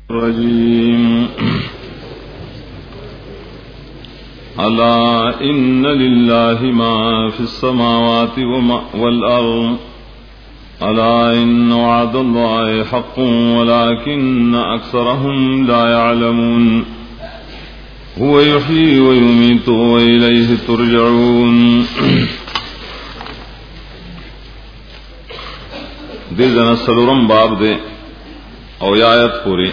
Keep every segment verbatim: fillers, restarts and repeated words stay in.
الرجيم ألا إن لله ما في السماوات والأرض ألا إن وعد الله حق ولكن أكثرهم لا يعلمون هو يحيي ويميت وإليه ترجعون. دې ځنه سلورم باب دے او آیت پوری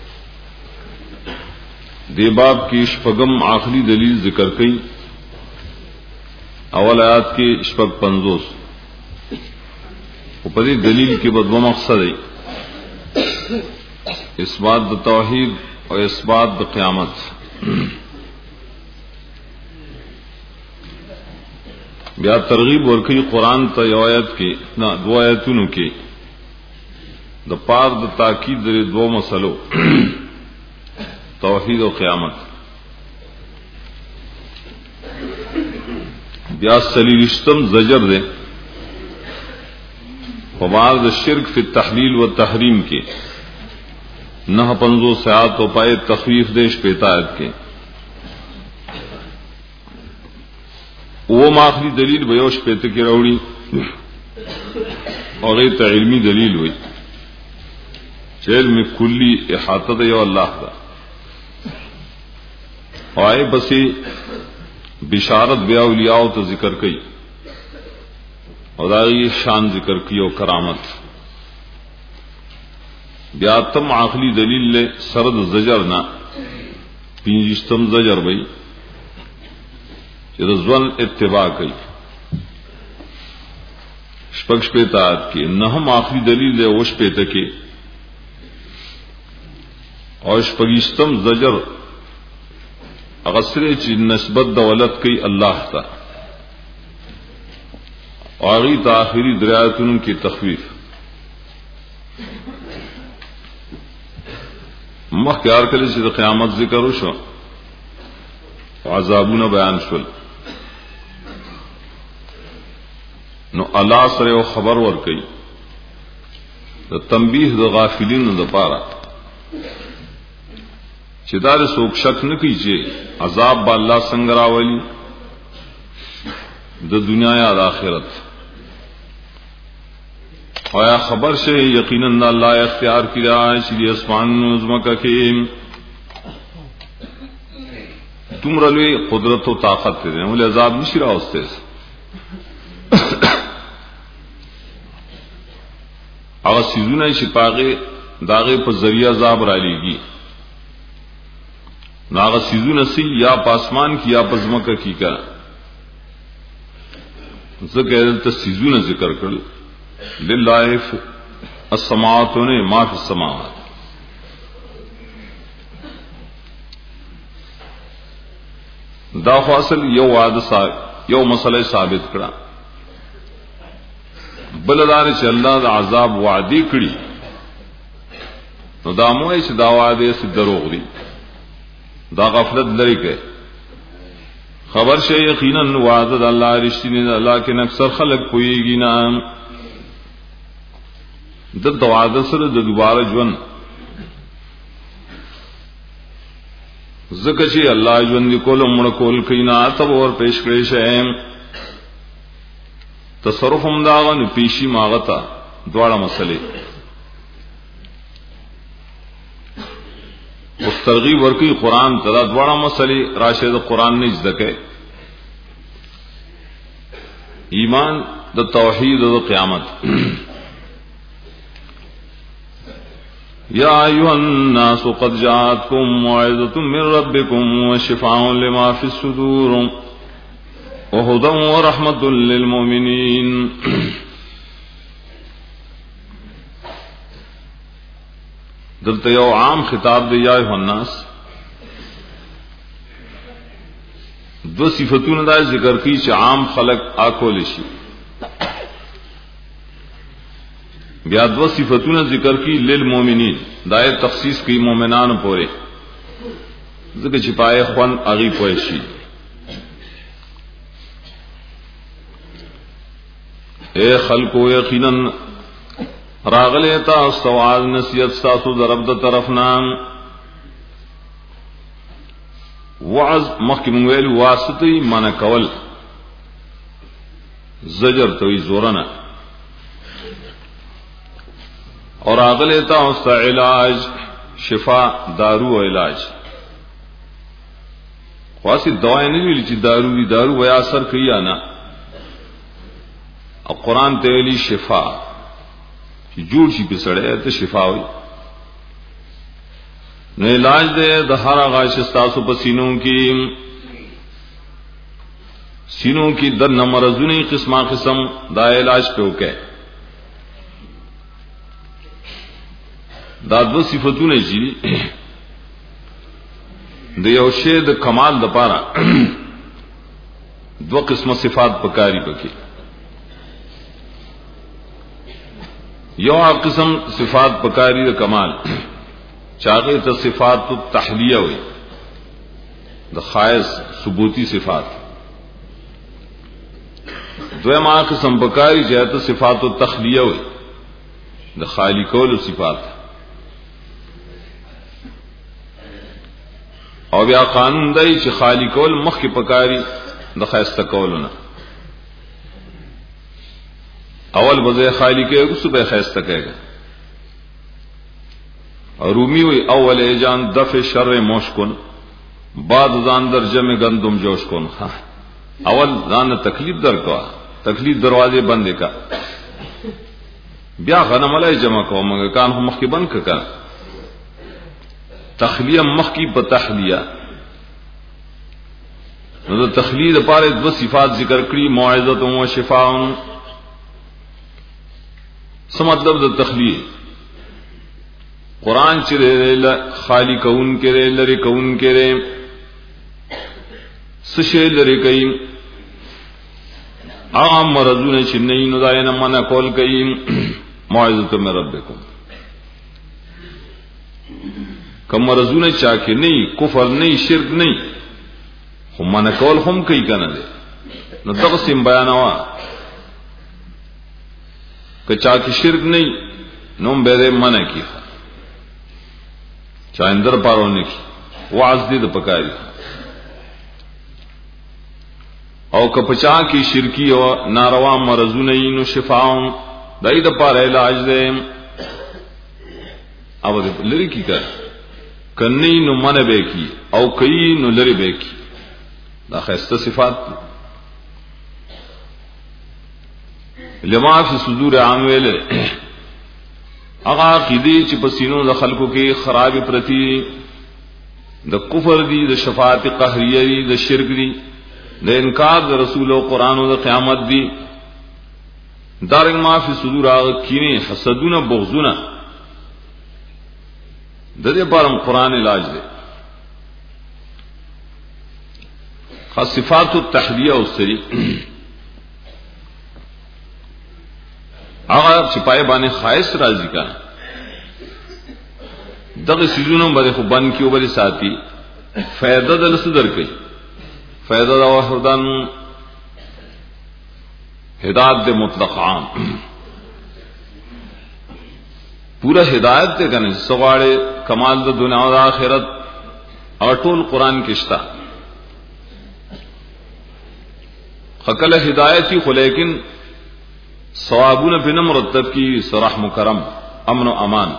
دی باب کی شپگم آخری دلیل ذکر کئی. اول آیات کی شپگ پنزوس اوپری دلیل کی بدو مقصد ہے اثبات د توحید اور اثبات د قیامت. بیا ترغیب ورکی قرآن تا یو آیت کی نا دو آیتونو کی د پار د تاکید د دو مسلو توحید و قیامت. بیا سلیشتم زجر دے فبعض الشرک فی التحلیل و تحریم کے نہ پنزو سیات و پائے تخفیف دیش پیتایت کے. وہ ماخری دلیل بیوش پیت کی روڑی اور ایت علمی دلیل ہوئی علم کلی احاطہ دے یو اللہ دا آئے بسی بشارت بیا اولیاء تو ذکر کئی اور آئی شان ذکر کی اور کرامت. بیا تم عقلی دلیل لے سرد زجر نا پینجشتم زجر بئی رضوان اتباع کئی شپکش پیتات کی نہم آخری دلیل لے وش پیتا کی اور شپگشتم زجر اغسرے چی نسبت دولت کی اللہ تا آغی تاخری دریاتن کی تخفیف. مخیار کلی چی قیامت ذکر شو عذابون بیان شل نو اللہ سرے و خبر ور کئی دا تنبیح دا غافلین دا پارا چی دار سوک شک نکی چی عذاب با اللہ سنگراولی دا دنیا یا دا آخرت آیا خبر سے یقیناً اللہ اختیار کی رہا ہے چی اسمان نظمکہ کے تم رلوی قدرت و طاقت تے دیں ولی عذاب نشی رہا اس تیز اگر سیزونا شپاغے داغے پر ذریعہ عذاب را لیگی ناغ سیزونا سی یا پاسمان کی یا پزمکہ کی کا ذکر دلتا سیزونا ذکر کر للہ السماوات نے ما فی السماوات. دا فاصل یو وعد یو مسئلہ ثابت کرا بلدار چ اللہ دا عذاب وعدی کړي نو دا موای چې دا وعده سي دروغ دي دا غفلت لري کې خبر شي یقینا وعده د الله رښتینی ده لیکن اکثر خلک پويږي نه د وعده سره د دوباره ژوند زکه چې الله ژوند کول مړ کول کینا تب اور پیش کړی شه تصرف هم داغه پیشي ماغتا دواړه مسلې اوس ترغیب ورکی قران ترا دواړه مسلې راشد قران نه ځکه ایمان د توحید او قیامت. یا ایها الناس قد جاءتكم موعظة من ربكم وشفاء لما في الصدور وهدى ورحمة للمؤمنين. دلته یو عام خطاب دی یا ایها الناس دو صفاتونه دا ذکر کی چې عام خلق آکول شي بیا دو صفاتونه ذکر کی للمؤمنین دای تخصیص کی مومنان پورے ذکر چھپائے خوان اغي پوي شي. اے خلقو یقینا راغله تا استواز نصیحت تاسو درب د طرف نام وعظ مخکې ویل واسطي معنا کول زجر توي زورنا اور راغله تا است علاج شفا دارو او علاج خاصی دوا نه ویل چې دارو دي دارو ویا اثر کوي نه او قران ته ویلي شفا چې جوړ شي په سړی ته شفا وي نو علاج دې د هر غاښ تاسو په سینو کې سینو کې د نمرزونی قسمه قسم دا علاج په وکه دا دو صفاتونه چې د یو شی د کمال د پاره دو قسمه صفات پکاري پکې یو قسم صفات پکاري د کمال چاغه ته صفات التحلیه وي د خاص ثبوتی صفات دویمه قسم پکاري چې ته صفات التخلیه وي د خالقول صفات او بیا قانون دی چې خالقول مخ کې پکاري د خاصه کولونه اول بځه خالق یې صبح خاصه کوي رومی وی اول ایجان دفع شر موشکن بعد ځان در جمع گندم جوش کن اول ځان تکلیف در کا تکلیف دروازے بند کا بیا غنم علی جمع کو مگر کان هم مخ کی بند کا تخلیه مخ کی بتحلیه نو تخلیه لپاره دو صفات ذکر کړي موعظه او شفاء څه مطلب د تخلیه قرآن چرے خالی کون کرے لری کون کرے سشے لری کئیم عام مرضون چنئی ندائن منا کول کئیم معاذت من ربکم کم مرضون چاکے نہیں کفر نہیں شرک نہیں خم منا کول خم کئی کنا دے نو تقسیم بیانوا کہ چاکے شرک نہیں نوم بیدے منا کی چاندر پارونه کی واعظ دې د پکاري او کپچا کی شرکی او ناروا مرزونه نو شفاء دای د پاره علاج دې او لری کی کړ کني نو منه به کی او کئی نو لری به کی دا خسته صفات لما فی صدور عام ویل هغه عقیده چې په سینو د خلکو کې خراب پرتی د کفر دی د شفاعت قهریه دی د شرک دی د انکار د رسول او قران او د قیامت دی دارنګ ما فی صدور هغه کینه حسدونه بغضونه د دې لپاره قران علاج دی خاص صفات التحلیه او سری هغه چې پای باندې خاص راضی کا دغه سيزونو باندې خو بن کیو بل ساتي فائدہ دل صدر کوي فائدہ دا وحدان ہدایت دے مطلق عام پورا ہدایت دے کنه سواڑے کمال د دنیا او آخرت او ټول قران کې شتا خکل ہدایتی خو لیکن ثوابون په مرتب کی صرح مکرم امن و امان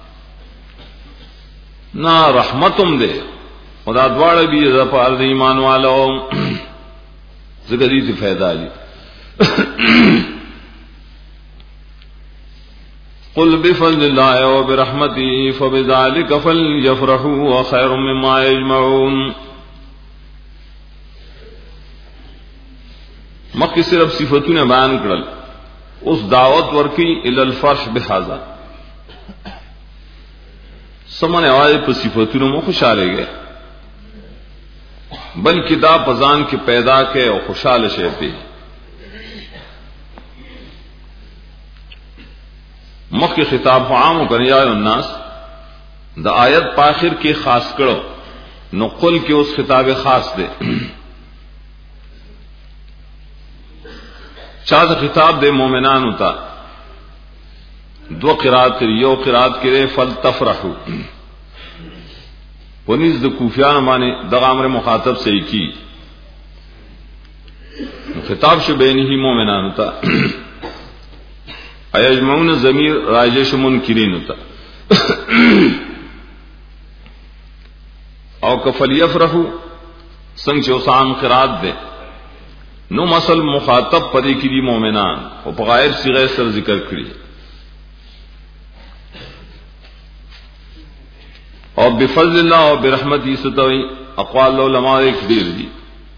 نا رحمتم دے خدا دواړه به د پاره د ایمان والو زګری دي فائدہ دي قل بفضل الله وبرحمته فبذلك فليفرحوا وخير مما يجمعون مکه صرف صفاتونه بیان کړل اس دعوت ورکی ال الفرح بهذا سمونه اوای په صفاتونو مو خوشاله گئے بلکې دا پزان کې پیدا کړي او خوشاله شي په مکه خطاب عام کنیا الناس دا آیت په اخر کې خاص کړو نو قل کې اوس خطاب خاص دی چاہتا خطاب دے مومنان ہوتا دو قرات یو قرات کرے فلتفرحوا ونیز د کوفیان باندې د امر مخاطب صحیح کی خطاب شو بینه مومنان تا ایجمعون ضمیر راجش منکرین تا او کفل یفرحوا څنګه چې اوسام قرات ده نو مسل مخاطب پدې کې دي مؤمنان او په غایب صيغه سره ذکر کړی او بفضل الله او برحمته ستوي اقوال علماء ایک دیر دي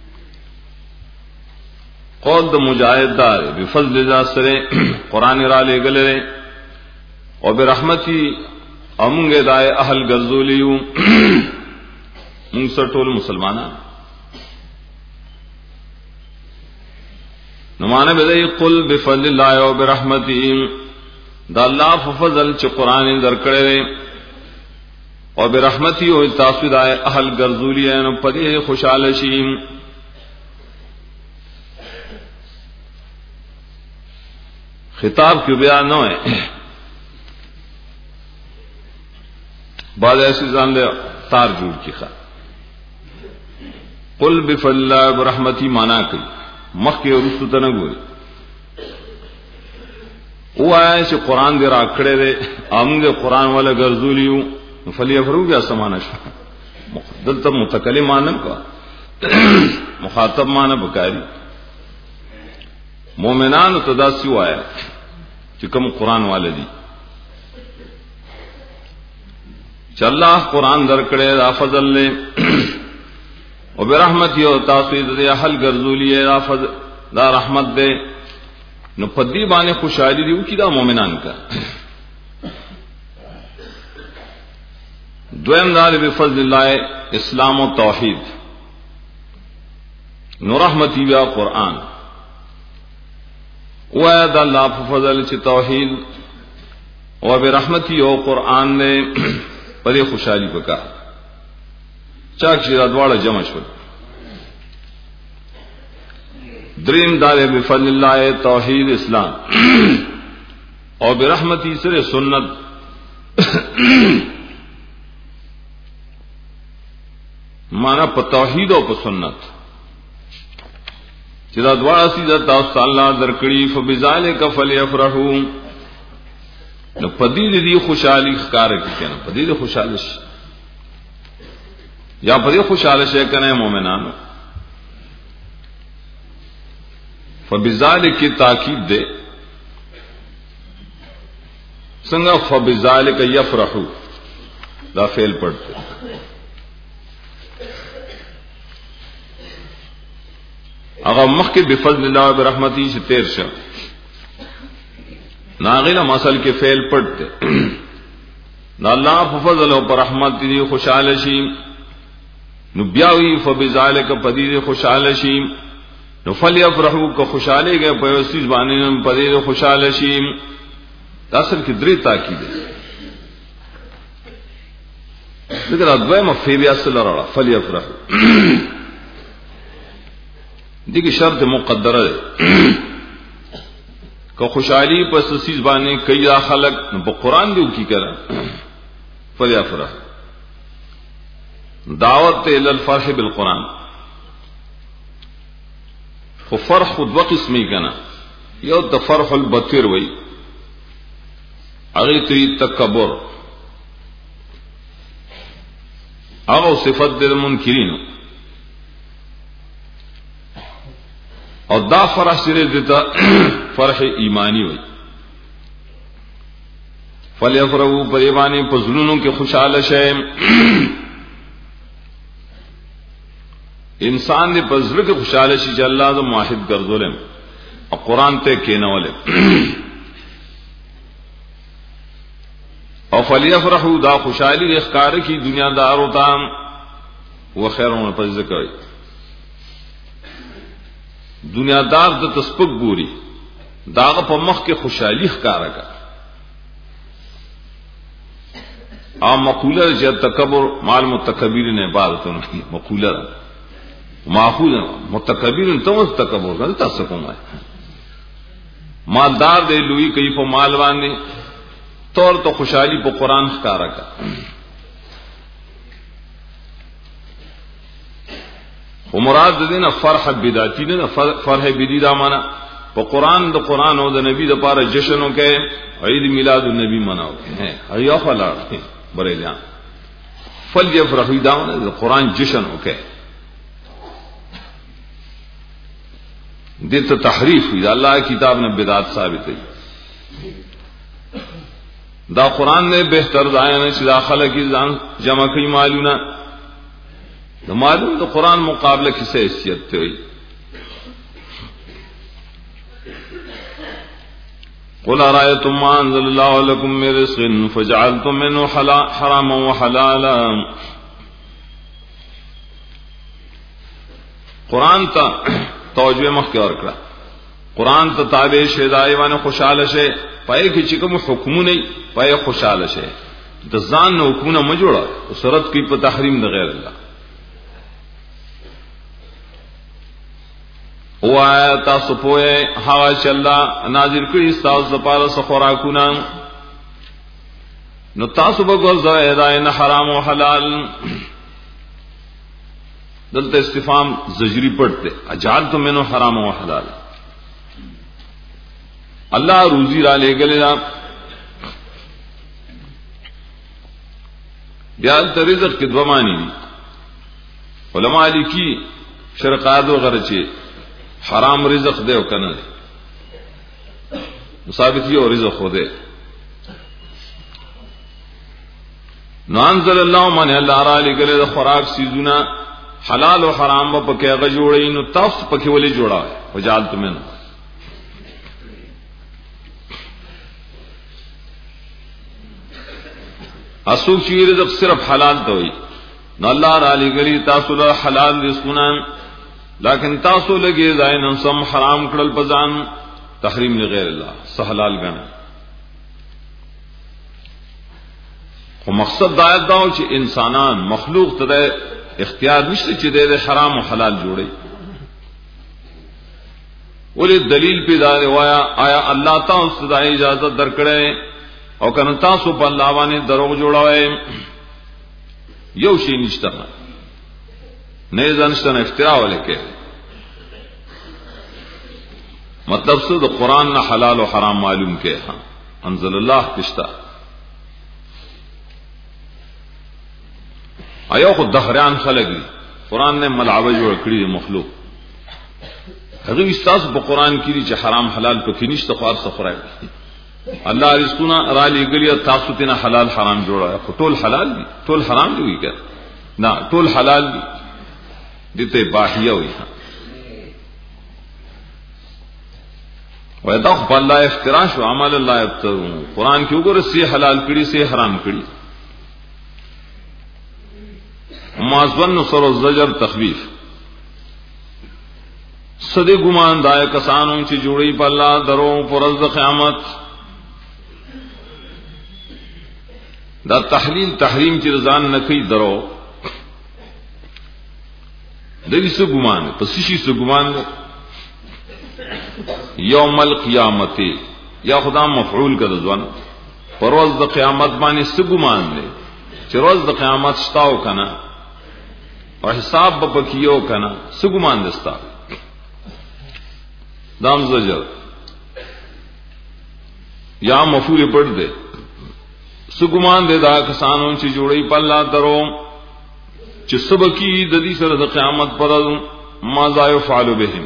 قول د مجاهد دار بفضل الله سره قران را لګلره او برحمتي امغه دای اهل غزولیو موږ ټول مسلمانان نمانه بدای قل بفضل الله او برحمته دا الله فضل چې قران درکړي او برحمتي او تاسو د اهل ګرځولیانو په دې خوشاله شي خطاب کې بیان نه ہے بعد ایسی ځان له تار جوړ کیخه قل بفضل الله برحمتي معنا کوي مخکې ورستو ته نه ګوري وای چې قران دې را کړې دې امغه قران ولا ګرځولیو فلیفرو بیا سمانه شو دلته متکلم مانم کا مخاطب مانه بکاری مومنان تداسی وایا چې کوم قران والدی چې الله قران درکړي دا فضل له او برحمت یو تاسو دې اهل ګرځولې دا فضل دا رحمت دې نو پدی باندې خوشالي دی کی دا مومنان کا دویم دار بفضل الله اسلام و توحید نو رحمتی بیا قرآن و دا اللہ فضل چی توحید و برحمتی او قرآن نے پدی خوشحالی پکا چاک شیرہ دوارا جمع شد دریم دار بفضل اللہ توحید اسلام اور برحمتی سر سنت مانا په توحید او په سنت چې دا دواړه سیده تاسو الله درکړي فبذالک فلیفرحوا نو پدې دې خوشحالي ښکار کړي کنه پدې دې خوشاله شي یا پدې خوشاله شي کنه مؤمنانو فبذالک تاکید دے څنګه فبذالک یفرحوا دا فعل پڑھتے اگر مخکې بفضل الله و برحمتی سے تیر شو ناغیلا مسل کے فعل پڑھتے نا اللہ فضل و برحمت دی خوشحال شي نو بیاوی فبذالک پدید خوشحال شي نو فلیفرحوا کو خوشحالے گئے پیوسیز باندې پدید خوشحال شي اصل کی درې تاکید ذکر ادوی مفیبی اصل را فلیفرحوا دیکھ شرط مقدرہ ہے کہ خوشحالی پر سسیز بانے کئی خلق نو قرآن دیو کی کرا فلیفرح دعوت الی الفرح بالقرآن خو فرح خود وقسمی کنا یو تفرح البطیر وی اغیتوی تکبر اغو صفت دل منکرین اور دا فرح سرے دیتا فرح ایمانی ہوئی فلیفرحوا پریبانی پزلونوں کے خوشحال شے انسان دے پزر کے خوشحال شی چا اللہ دا معاہد گردولے اور قرآن تے کینولے اور فلیفرحوا دا خوشحالی اخکار کی دنیا دار ہوتا وہ خیرون پر ذکر دنیا دار د تسپک ګوري داغه په مخ کې خوشحالي ښکارا کا ا مقوله چې تکبر مال متکبرین عبادت نه مقوله ماخوذ متکبرین ته مست تکبر نه تاسو کومه مالدار دی لوی کوي په مال باندې طور تو خوشحالی په قران ښکارا کا خو مراد دې نه فرح بدعتی نه فرح بدی دا معنا په قران د قران او د نبی د پاره جشن وکي عید میلاد النبی مناو ہے ایا خلا بریلیان فلیفرحوا داونه د قران جشن وکي دې ته تحریف وی الله کتاب نه بدعت ثابت دی دا قران نے بہتر ځای چې داخله کې ځان جمع کوي مالونه د معلوم د قران مقابله کې څه حیثیت دی قل ارایتم ما انزل الله لكم من رزق فجعلتم منه حراما وحلالا قران ته توجه مخ کې ورکړه قران ته تابع شه دای باندې خوشاله شه پای کې چې کوم حکم نه پای خوشاله شه د ځان نو حکمونه مجوړه او شرط کې په تحریم د غیر الله او تاسو په هغه چې الله نازل کړی تاسو لپاره څه خوراکونه نو تاسو به ګورځوي دا نه حرام او حلال دلته استفهام زجری پڑھتے اجعلت منه حرام او حلال الله روزی را لګل دا بیا تر رزق کې دوه معنی دي علماء لیکي شرقات او غرچه حرام رزق دے او کنه ثابت یو رزق خو دے نو انزل الله من الله را لګل دا خوراک سيزونه حلال او حرام په پکې هغه جوړې نو تاسو پکې ولې جوړا وجالت منه اسو چې رزق صرف حلال ته وي نو الله را لګلی تاسو له حلال رزقونه لیکن تاسو لګي ځای نن سم حرام کړل پزان تحریم لغیر الله سحلال غنه خو مقصد دا دا چې انسانان مخلوق ته اختیار نشته چې د حرام او حلال جوړي ولې دلیل پیدا وایا آیا الله تاسو ته اجازه درکړي او کنه تاسو په الله باندې دروغ جوړوي یو شی نشته نه ځانشتنه افترا ولیکه مطلب څه د قران نه حلال او حرام معلوم کې ها انزل الله پښتا آیا خو دهریان خلک دي قران نه ملعبه جوړ کړی مخلوق هغه استاد په قران کې چې حرام حلال پکې نشته خو ارڅ خورای الله رزقنا را لګلی تاسو ته حلال حرام جوړا ټول حلال دي ټول حرام دي ویګه نه ټول حلال دي دته باهیه وي ودا خو الله افترا شو عمل الله یفترون قران کې وګوره سي حلال کړي سي حرام کړي مازون نصر الزجر تخویف صدی ګمان دای کسانو چې جوړي په الله درو پرز قیامت دا تحلیل تحریم چې ځان نه کوي درو دغه څه ګمان پس شي څه ګمان یوم القیامت یا خدا مفعول کړه ځوان پرز د قیامت باندې څه ګمان دی چې روز د قیامت شتاو کنه او حساب به پکيو کنه څه ګمان دستا دام زجر یا مفعول پڑھ دے سګمان دے دا کسانو چې جوړي په الله درو چې سبکی د دې سره د قیامت پر ما ذا يفعل بهم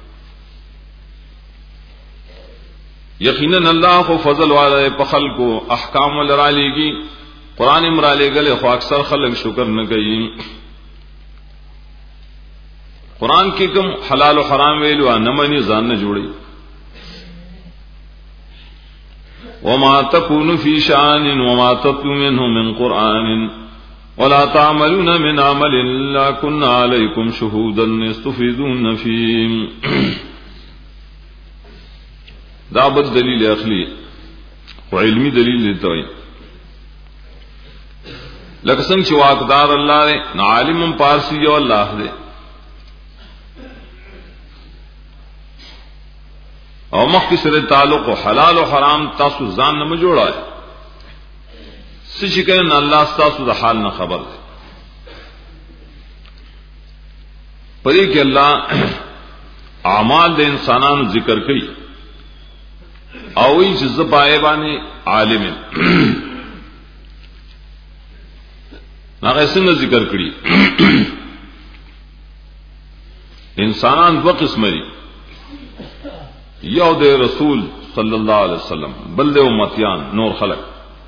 یقینا الله خو فضل والے په خلقو احکام ولرالیږي قران امرالیګل خو اکثر خلک شکر نه کوي قران کې کوم حلال او حرام ویلو نه مني ځان نه جوړي وما تكون في شأن وما تتلو منه من قرآن ولا تعملون من عمل إلا كنا عليكم شهودا يستفيدون فيه دا بد دلیل اخلی او علمی دلیل دیتا ہے لکه څنګه چې واقدار الله دی نه عالم پارسی یو الله دی او مخکې سره تعلق او حلال او حرام تاسو ځان نه جوړای سچ کین الله ستاسو د حال نه خبر دی پدې کې الله اعمال د انسانانو ذکر کوي او ای چې زپای باندې عالم هغه څنګه ذکر کړی انسانان دو قسم دي یو د رسول صلی الله علیه وسلم بل د امتیان نور خلق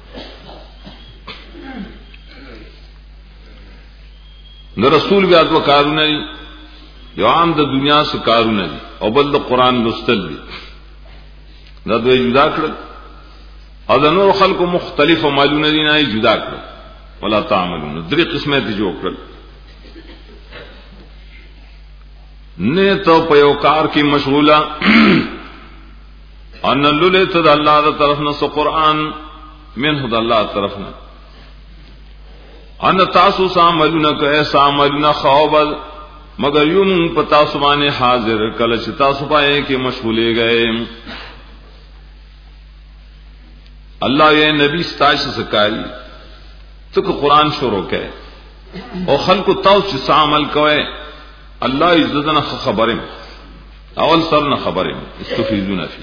د رسول بیا دو کارونه یو عام د دنیا څخه کارونه دي او بل د قران لوستل دي دا دوی جدا کړل او د نور خلقو مختلف عملونه دي نه جدا کړل ولا تعملون درې قسمه دي جوړ کړل نه تو په یو کار کې مشغوله ان لولت د الله تعالی طرف نه سو قران منه د الله طرف نه ان تاسو عملونه کوي عملونه خواب مگر یوم پتا سبحانه حاضر کله چې تاسو پای کې مشغولې گئے الله یہ نبی ستاش سکاری تو قرآن شروع کہے او خلق تاو چې عمل کوي الله عزتنا خبرم اول سر نه خبرم استفیدون فی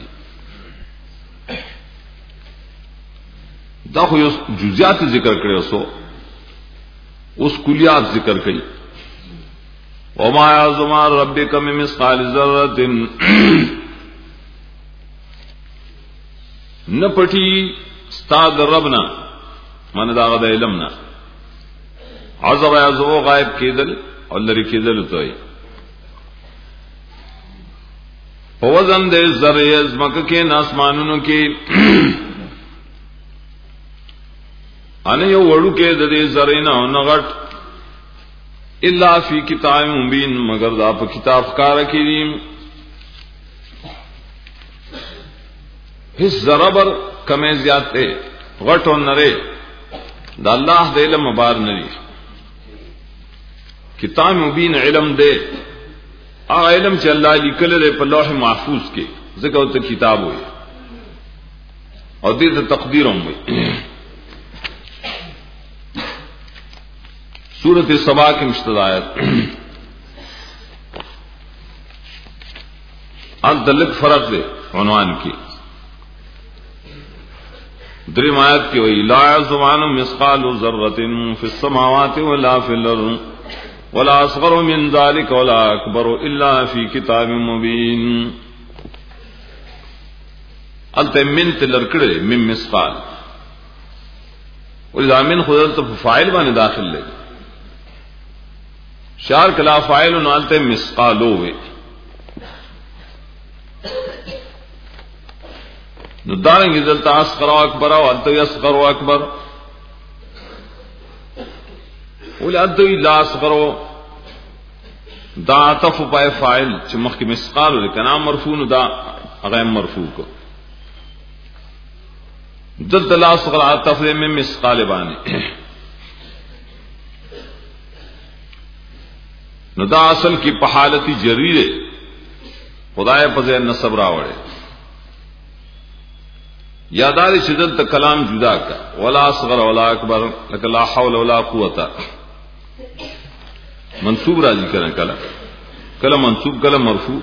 دا خو یو جزئیات ذکر کړو سو اوس کلیات ذکر کړي وما يعظم ربك من مثقال ذره نه پټي استاد ربنا من دا غد علمنا عذاب عذاب غائب کېدل او لري کېدل توي په وزن د ذره زمکه کې ناسمانونو کې ان یو وړو کې د دې ذره نه نغټ الا فی کتاب مبین مگر دا په کتاب ښکار کړي هیڅ ذربر کمه زیاته غټو نره دا الله د علم مبار نری کتاب مبین علم دے هغه علم چې الله لیکل دی په لوح محفوظ کې ځکه او ته کتاب وي او دې ته تقدیر هم وي سورۃ سبا کې مشتدایت ان دلک فرق دی عنوان کې دریم آیت کی وی لا یعزم مثقال ذرة فی السماوات ولا فی الارض ولا اصغر من ذلك ولا اکبر الا فی کتاب مبین الته من تلرکړه من مثقال ولذا من خدای ته فاعل باندې داخل لګي شار کلا فاعل نو الته مثقالو وی نو دارنگی دلتا اصغر و اکبر و انتوی اصغر و اکبر اولی انتوی لا اصغر و دا عطف و پای فائل چه مخی مسقالو لیکن مرفوع نو دا اغیم مرفوع کو دلتا لا اصغر عطف دے میں مسقال بانی نو دا اصل کی پحالتی جری دے خدای پزے نصب راوڑے یاداری شدت کلام جدا کا ولا اصغر ولا اکبر لك لا حول ولا قوه منصوب راضی کریں کلا کلا منصوب کلا مرفوع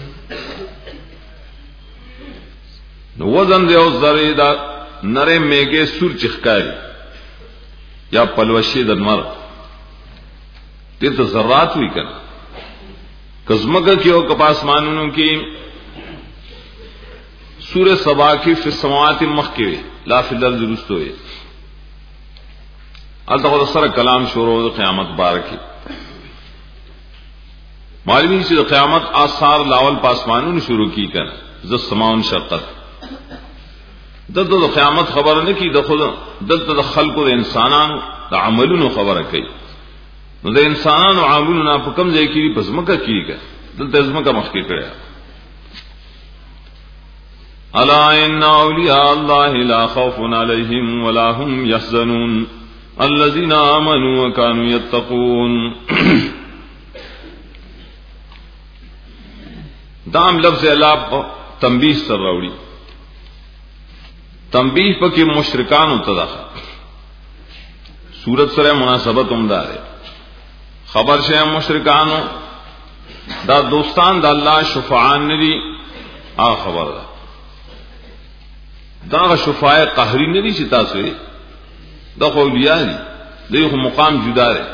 نو وزن دیو ذری دا نرے میگے سور چخکاری یا پلوشی دنمر تے تو ذرات ہوئی کنا کزمگا کیو کپاسمانونوں کی سورہ سبا کی فی السماوات مخکی لا فی الارض رستوئے التقوى سر کلام شروع قیامت بارکی معلومی سے قیامت آثار لاول پاسمانون شروع کی کر ز سماون شرقت دل تو قیامت خبر نہ کی دخل دل تو خلق و انسانان عملون خبر کی نو د انسانان عملون په کوم ځای کې پس مکه کیږي دل ته مکه مخکی کړه الا ان اولیاء الله لا خوف عليهم ولا هم يحزنون الذين آمنوا وكانوا يتقون دام لفظ الا تنبیہ سر راوڑی تنبیہ پکې مشرکان ہوتا صورت سره مناسبت هم ده. خبر شه مشرکانو دا دوستان د الله شفعان ندي، ا خبر ده دا شفاعه قهری ندي چې تاسو یې دا خو اولیاء دي، دغه مقام جدا ده.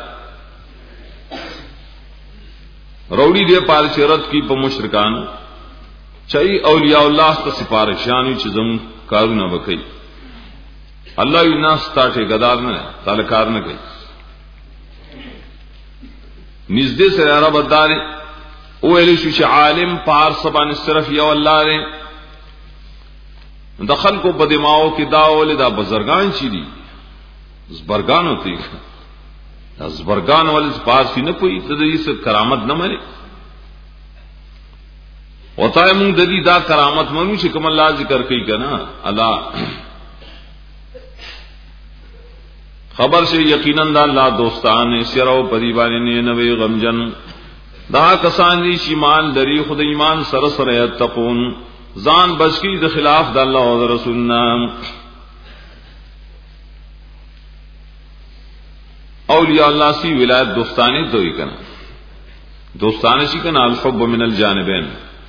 روڑی دے پار شرط کی په مشرکانو چای اولیاء الله ته سفارشانی چې زم کارونه وکي، الله یې ناس ته ټیکدار نه تعالی کار نه کوي. نږدې سره عرب دار او ویل شو چې عالم پار سبان صرف یو الله دی. دخل کو په دماغو کې دا ول دا بزرگان چي دي، زبرگان ہوتی زبرگان ول پارسی نه کوي ته دې څه کرامت نه مانی وتا موږ د دې دا کرامت مونږ چې کوم الله ذکر کوي کنه الله خبر سے یقینا دا اللہ دوستان سرو پریبان نے نوے غمجن دا کسان دی شیمان دری خود ایمان سر سر یتقون زان بچکی د خلاف دا اللہ و رسولنا. اولیاء اللہ سی ولایت دوستانی تو ہی کنا دوستانی سی کنا الحب من الجانبین.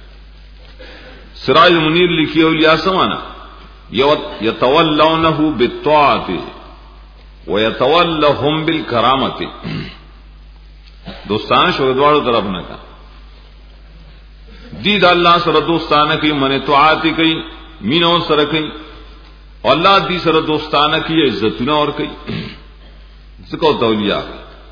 سراج منیر لکھی اولیاء سمانا یتولونہ بالطاعت ويتولهم بالکرامت. دوستان شو دوارو طرف نہ کا دید اللہ سر دوستانہ کی من طاعت کی مینو سر کی اللہ دی سر دوستانہ کی عزتنا اور کی سکو تولیہ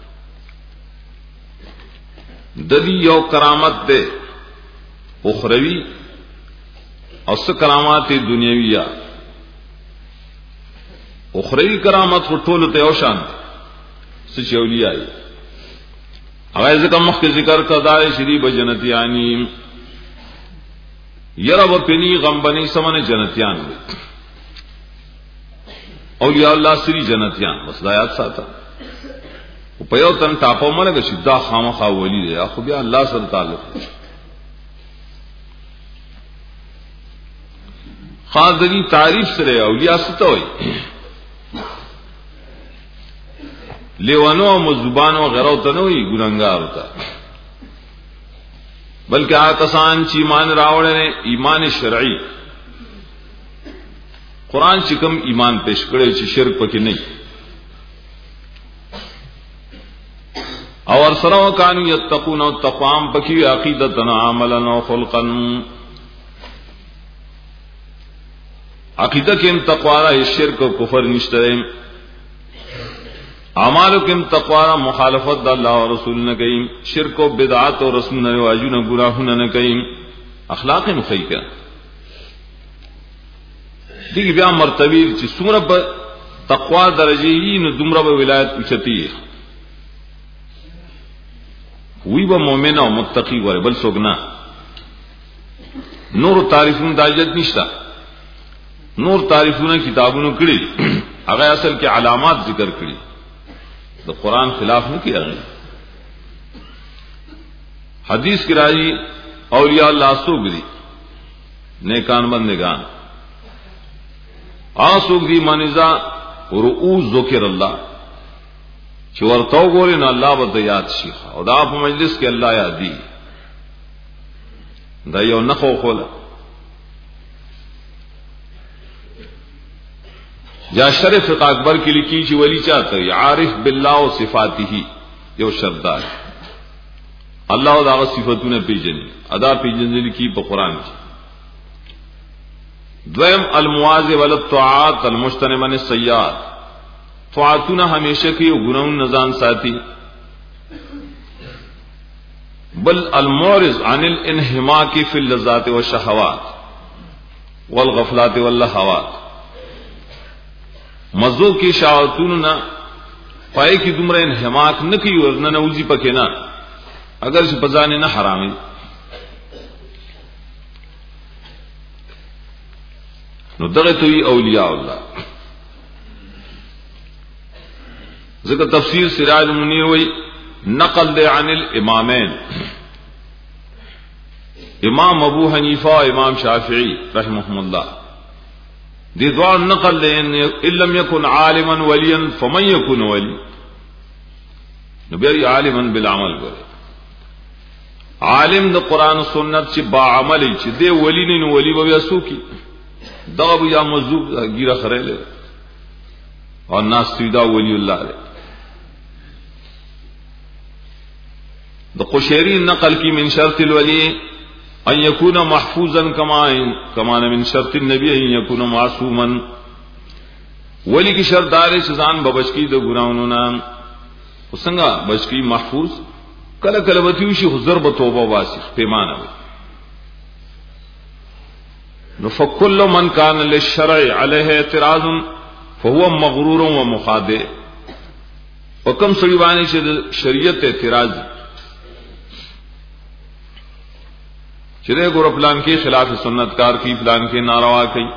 ددی یو کرامت دے اخروی اور س کرامات دنیاویہ. اخروی کرامت کو ټول ته او شان سچ اولیاء هغه ځکه مخکې ذکر کړه شری به جنتیانی یره و پنی غم بنی سمنه جنتیان اولیاء الله سری جنتیان بس دایات ساته په یو تن تاپو مرګ شدا خامخا ولی دی خو بیا الله سره تعلق خاصی تعریف سره اولیاء ستو وي لیوانو مزبانو غیرو تنوی گناہگار ہوتا بلکہ آکسان چی ایمان راوڑے نے ایمان شرعی قرآن چکم ایمان پیش کرے چی شرک پکی نہیں اور سرو کانو یتقون و تقوام پکی عقیدتنا عملا و خلقا. عقیدہ کم تقوارا شرک و کفر نشترے اعمالو کم تقوارا مخالفت دا اللہ و رسول نہ کہیں شرک و بدعات و رسم نہ رواجو نہ گناہوں نہ کہیں اخلاق نخی کا دیکھ بیا مرتبی چی سمرا با تقوا درجی ہی نو دمرا با ولایت اچھتی ہے ہوئی با مومنہ و متقی ورے بل سوگنا نور تعریفون داجت نشتا نور تعریفون کتابونو کڑی اگر اصل کے علامات ذکر کڑی تو قرآن خلاف نہیں کیا گیا. حدیث کی راجی اولیاء اللہ سوگری نیکان بندگان آ سوگری منزا رؤوس ذکر اللہ چورتو گولے نہ اللہ بدیات شیخا اور آپ مجلس کے اللہ یادی دیو نخو خولا جا شرف فقہ اکبر کی لکھی چی ولی چاہتا ہے عارف باللہ و صفاتی یو شردار اللہ و داغ صفتون پیجنی ادا پیجنی لکی پا قرآن کی. دویم المواز والطاعات المجتنب عن السیئات طاعتون ہمیشہ کی گناہوں نزان ساتھی بل المعرض عن الانحماق فی اللذات والشہوات والغفلات واللہوات مزو کی شاعتون نہ پائے کی دمرہ انحماق نہ کی اور نہ نوزی پکے نہ اگر اس بزانے نہ حرامی نو دغه توي اولیاء الله. ذکر تفسیر سراج منیر وی نقل دے عن الامامین امام ابو حنیفہ امام شافعی رحمهم اللہ دې دوه نقل ان لم يكن عالما وليا فمن يكون ولي نو بیا عالما بالعمل ګره عالم د قران او سنت چې با عمل چې دی ولی نه ولی به وسو کی دا به یا مذوب ګیره خړېله او ناس سیدا ولی الله له د قشيري نقل کی من شرط الولي ان يكون محفوظا كما كما من شرط النبي ان يكون معصوما ولی کی شرط دار سزان ببچکی د ګناونو نام وسنګه بچکی محفوظ کله کله وتیو شي حضور به توبه واسي پیمانه وي نو فكل من كان للشرع عليه اعتراض فهو مغرور ومخادع وکم سړي باندې چې شریعت اعتراض چې دغه ګور پلان کې خلاف سنت کار کی پلان کې ناروا کوي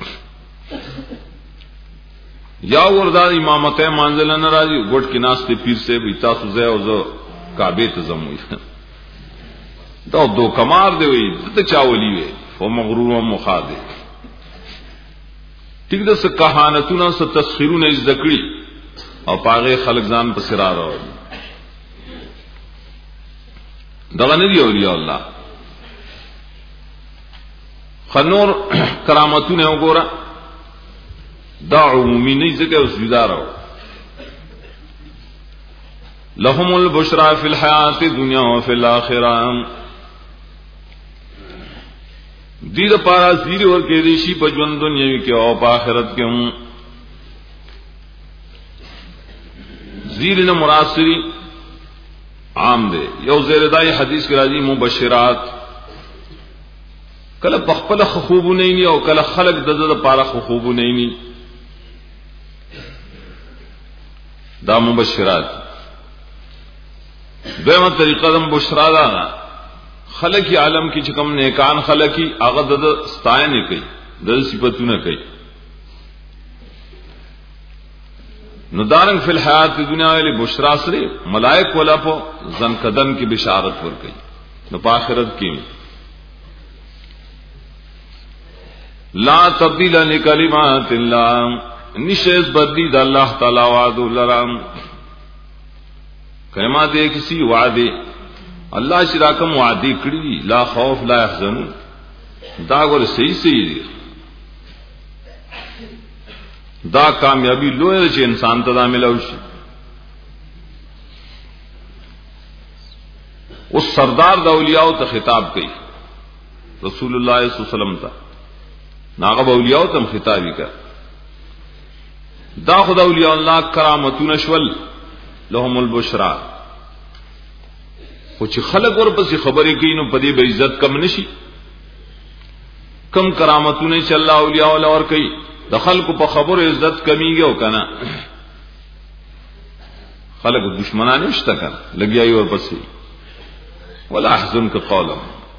یا وردا امامت منزل ناراضي ګټ کې ناس ته پیر سے بھی تاسو زه او زه کعبه ته زموي دا دو کمار دی وي ته چاولي وي او مغرور او مخادع ټیک ده څه کہانتونه څه تسخیرونه ذکرې او پاغه خلق ځان په سرا راوړي دغه نه دی اولیاء الله خنور کرامتونه وګوره دا عمومي نه ځکه اوس جدارو لهم البشرى في الحياة الدنيا وفي الآخرة دې د پارا زیری ور کې ریشي په ژوند دنیاوي کې او په آخرت کې هم زیری نه مراسری عام دي یو زیردای حدیث کې راځي مبشرات کله بخپل خوبونه نه او کله خلق د د پارا خوبونه نه دا مبشرات دویمه طریقه د بشرا دا خلق عالم کی چکم نیکان خلقی هغه د ستاینه کوي د صفاتونه کوي نو دارنګ فی الحیات دنیا ویلی بشرا سره ملائک ولا په زن قدم کی بشارت ور کوي نو په آخرت کې لا تبدیل لکلمات الله نشیز بدلی د الله تعالی وعده لرام کلمات ایک سی وعده الله شراکم وعده کړی لا خوف لا يحزن دا ور صحیح صحیح دی دا کامیابی لوی چې انسان ته ملو شي اوس سردار د اولیاء ته خطاب کوي رسول الله صلی الله علیه وسلم ته ناغه اولیاء ته خطابي کوي دا خدای اولیاء الله کرامتون شول لهم البشرى خو چې خلق ورپسې خبرې کوي نو په دې به عزت کم نشي کم کرامتونه چې الله اولیاء الله ور کوي د خلکو په خبرو عزت کمیږي او کنه خلق دشمنان نشته کنه لګیایي ورپسې ولا احزنک قولم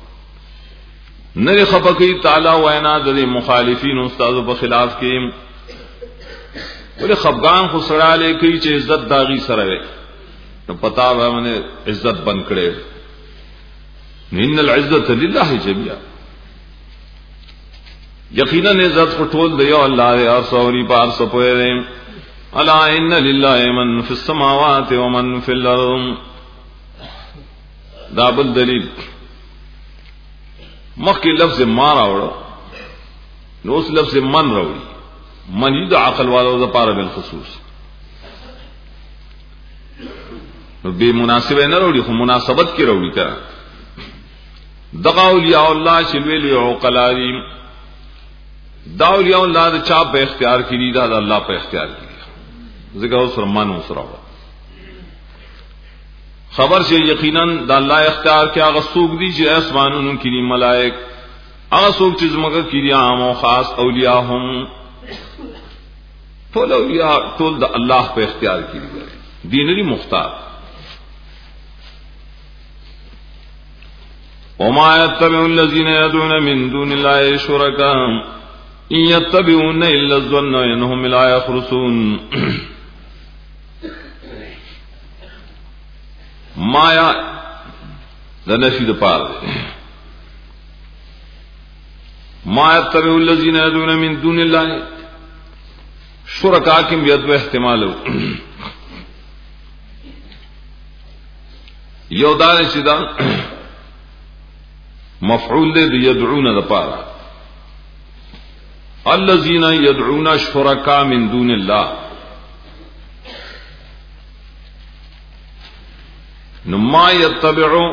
نه خفقی تعالی وینا د مخالفین استادو په خلاف کې ولې خفغان خو سره لیکي چې عزت داغي سره وي نو پتا و باندې عزت بن کړي ان العزت لله جميعا یقینا عزت په ټول دی او الله او سوري پار سپوي دي الا ان لله من في السماوات ومن في الارض دا بل دلیل مخکې لفظ ما راوړو نو اوس لفظ من راوړي من د عقل والو د پاره بل خصوص نو به مناسبه نه وروړي خو مناسبت کې وروړي کړه دغه اولیاء الله چې ویلي او قلاریم دا اولیاء الله د چا په اختیار کې دي دا الله په اختیار کې دي ځکه اوس رمان وسره خبر شي یقینا د الله اختیار کې هغه څوک دي چې اسمانونو کې دي ملائک هغه څوک چې زموږ کې دي عام او خاص اولیاء هم ټول اولیاء ټول د الله په اختیار کې دي دین لري مختار وما يتبع الذين يدعون من دون الله شركاء إن يتبعون إلا الظن وإنهم لا يخرصون مایا د نفي د پاره ما يتبع الذين يدعون من دون الله شرکا کی بیت و احتمال یو دار شدا مفعول دے یدعون د پارا الذين يدعون شرکا من دون الله نما يتبعوا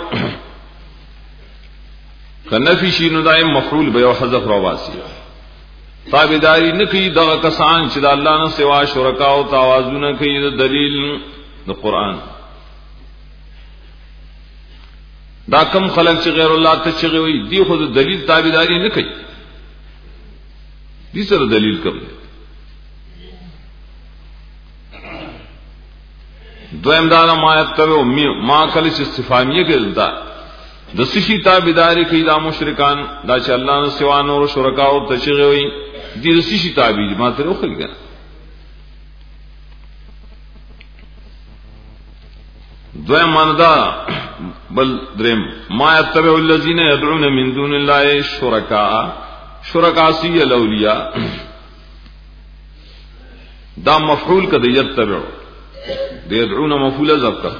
کنفی شی نو دائم مفعول به او حذف رواسی تابعداری نکي دغه کسان چې د الله نه سوا شرکا او توازن کوي د دلیل د قران دا کم خلق چې غیر الله ته چغي وي دی خو د دلیل تابعداری نه کوي دي سره دلیل کوي دویم دا ما یتبع ما کله چې استفهامیه کې دا د سشي تابعداري کوي دا مشرکان دا چې الله نه سوا نور شرکا او تشغي وي دي د سشي تابع ما ته وخلګا دویم مندا بل درم ما يتبع الذين يدعون من دون الله شرکا شرکا سی الاولیاء دا مفعول کده یتبع د يدعون مفعول ذکر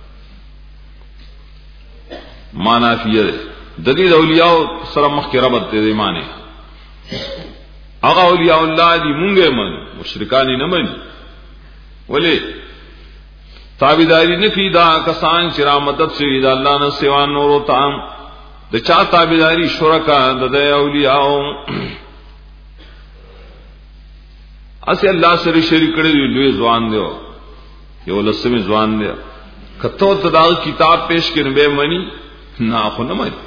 معنا فيه د دې اولیاء سره مخکې ربط دې معنی هغه اولیاء الله دي مونږه من مشرکان نه من ولې تابعداري نه کی دا کسان چې را مدد شي دا الله نه سوا نور او تام د چا تابعداري شرکا د اولیاء اسی الله سره شریک کړي دوی ځوان دیو یو لسمه ځوان دی کته ته دا کتاب پیش کړي به منی نه خو نه مې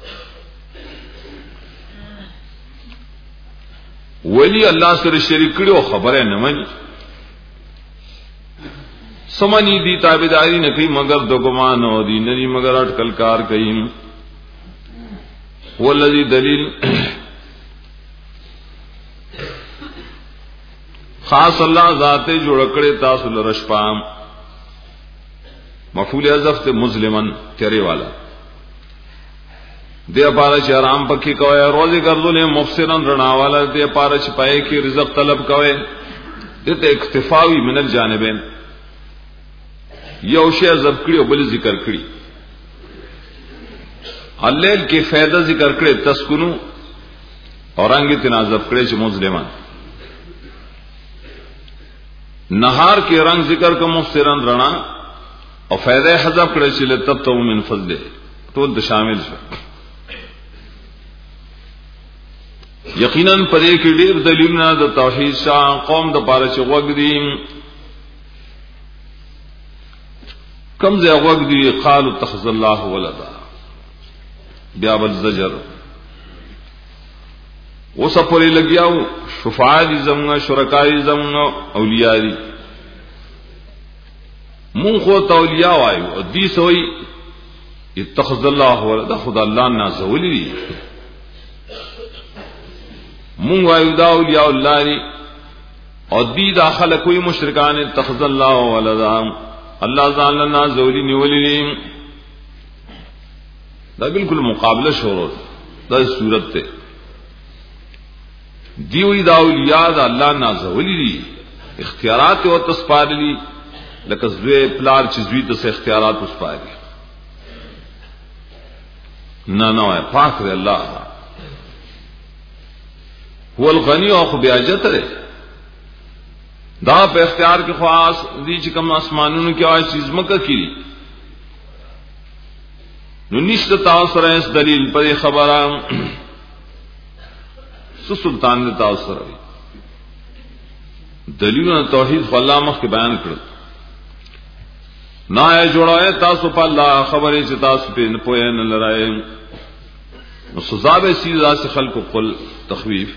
ولی الله سره شریک کړي او خبره نه مني سمنی دی تابعداری نه کوي مگر د ګمان او دی نه مگر اٹکل کار کوي ولذي دلیل خاص الله ذات جوړ کړي تاسو لرشپام مفعول حذف ته مسلمن تیرے والا دے پارا چې آرام پکې کوي روزي ګرځولې مفسرن رڼا والا دے پارا چې پای کې رزق طلب کوي دته اکتفاوی من الجانبین یو شی ذکر کړي او بل ذکر کړي الليل کې فائدہ ذکر کړي تسکونو اورانګي تنازب کړي چې مسلمان نهار کې رنگ ذکر کوم مفسرن رڼا او فائدہ حذف کړي چې لتبتو من فضله ټول د شامل شو یقینا پرې کې ډېر دلیلونه د توحید شاه قوم د پاره چې وګ دي کم ځای وګ دي قالوا اتخذ الله ولدا بیا بل زجر اوس پرې لګیاو شفاعه دي زمغه شرکای زمغه اولیاء دي مون خو تولیاء وایو او دي سوې اتخذ الله ولدا خدای الله نازولی دي مون وایو دا اولیاء الله دي او دي داخله کوئی مشرکان اتخذ الله ولدا الله ځان له نازولی نیولې دا بالکل مقابله شروع دا صورت ته دیوی دا اولیاء دا الله نازولی دي اختیارات او تسپارلی لکه زوی پلار چې زوی ته اختیارات وسپاري نه نه پاک دی الله هو الغنی او خو بیاجت ده دا په اختیار کې خاص دي چې کوم اسمانونو کې آی چیز مکه کړي نو نشته تاسو سره اس دلیل پر خبره سو سلطان نے تاسو سره دلیلونه توحید الله مخ کې بیان کړل نه یې جوړای تاسو په الله خبره چې تاسو په نه پوهه نه لرای نو سزا به سیدا سے خلق قل تخویف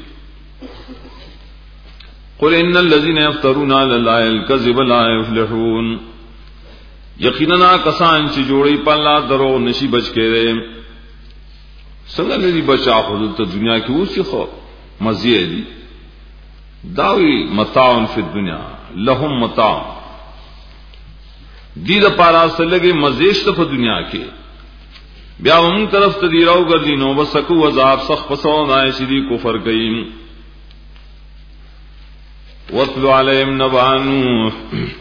قل ان الذين يفترون على الله الكذب لا يفلحون یقینا کسان چې جوړي په الله درو نشي بچ کېره څنګه لري بچا خو ته دنیا کې اوسې خو مزيه دي داوی متاع فی الدنيا لهم متاع دې د پارا سره لګي مزيشت په دنیا کې بیا هم طرف ته دی راو ګرځي نو بسکو عذاب سخت پسو نای شدي کفر کوي. واتل علیهم نبأ نوح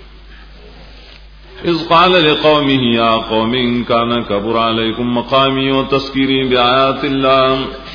اذ قال لقومه يا قوم إن كان كبر عليكم مقامي وتذكيري بآيات الله